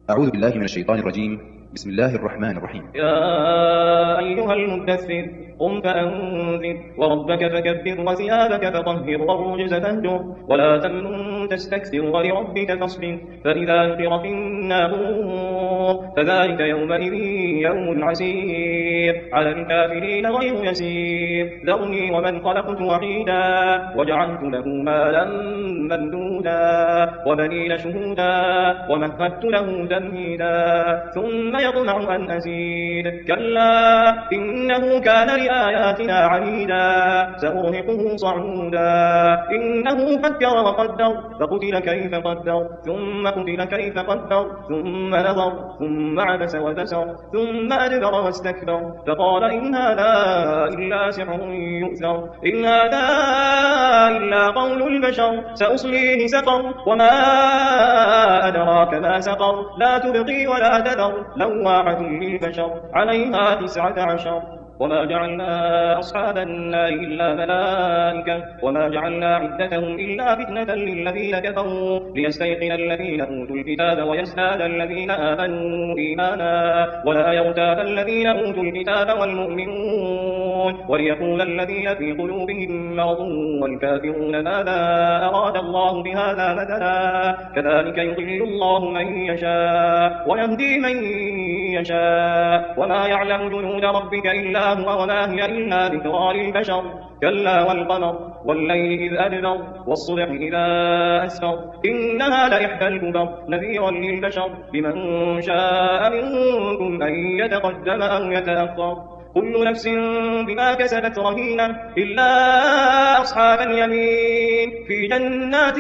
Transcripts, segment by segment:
أعوذ بالله من الشيطان الرجيم. بسم الله الرحمن الرحيم. يا أيها المدثر قم فأنذر وربك فكبر وثيابك فطهر والرجز فاهجر ولا تمنن تستكثر ولربك فاصبر فإذا نقر في الناقور فذلك يومئذ يوم عسير على الكافرين غير يسير ذرني ومن خلقت وحيدا وجعلت له مالا ممدودا وبنين شهودا ومهدت له تمهيدا ثم يطمع أن أزيد كلا إنه كان لآياتنا عنيدا سأرهقه صعودا إنه فكر وقدر فقتل كيف قدر ثم قتل كيف قدر ثم نظر ثم عبس وبسر ثم أدبر واستكبر فقال إن هذا إلا سحر يؤثر إن هذا إلا قول البشر سأصليه سقر وما أدراك ما سقر لا تبقي ولا تذر لواحة للبشر عليها 19 وما جعلنا أصحاب النار إلا ملائكة وما جعلنا عدتهم إلا فتنة للذين كفروا ليستيقن الذين أوتوا الكتاب ويزداد الذين آمنوا إيمانا ولا يرتاب الذين أوتوا الكتاب والمؤمنون وليقول الذين في قلوبهم مرض والكافرون ماذا أراد الله بهذا مثلا كذلك يضل الله من يشاء ويهدي من يشاء وما يعلم جنود ربك إلا هو وما هي إلا ذكرى للبشر كلا والقمر والليل إذ أدبر والصبح إذا أسفر إنها لإحدى الكبر نذيرا للبشر لمن شاء منكم أن يتقدم أو يتأخر كل نفس بما كسبت رهينة إلا أصحاب اليمين في جنات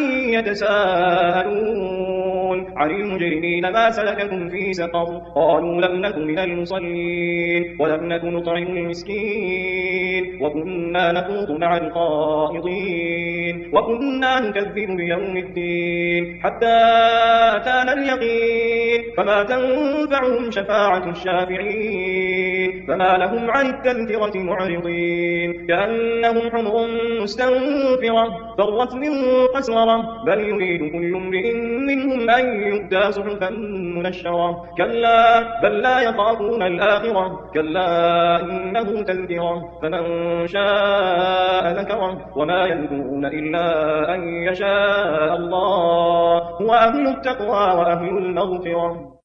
يتساءلون عن المجرمين ما سلككم في سقر قالوا لم نك من المصلين ولم نك نطعم المسكين وكنا نخوض مع الخائضين وكنا نكذب بيوم الدين حتى أتانا اليقين فما تنفعهم شفاعة الشافعين فما لهم عن التذكرة معرضين كأنهم حمر مستنفرة فرت من قسورة بل يريد كل امرئ منهم أن يؤتى صحفا منشرة كلا بل لا يخافون الآخرة كلا إنه تذكرة فمن شاء ذكره وما يذكرون إلا أن يشاء الله هو أهل التقوى وأهل المغفرة.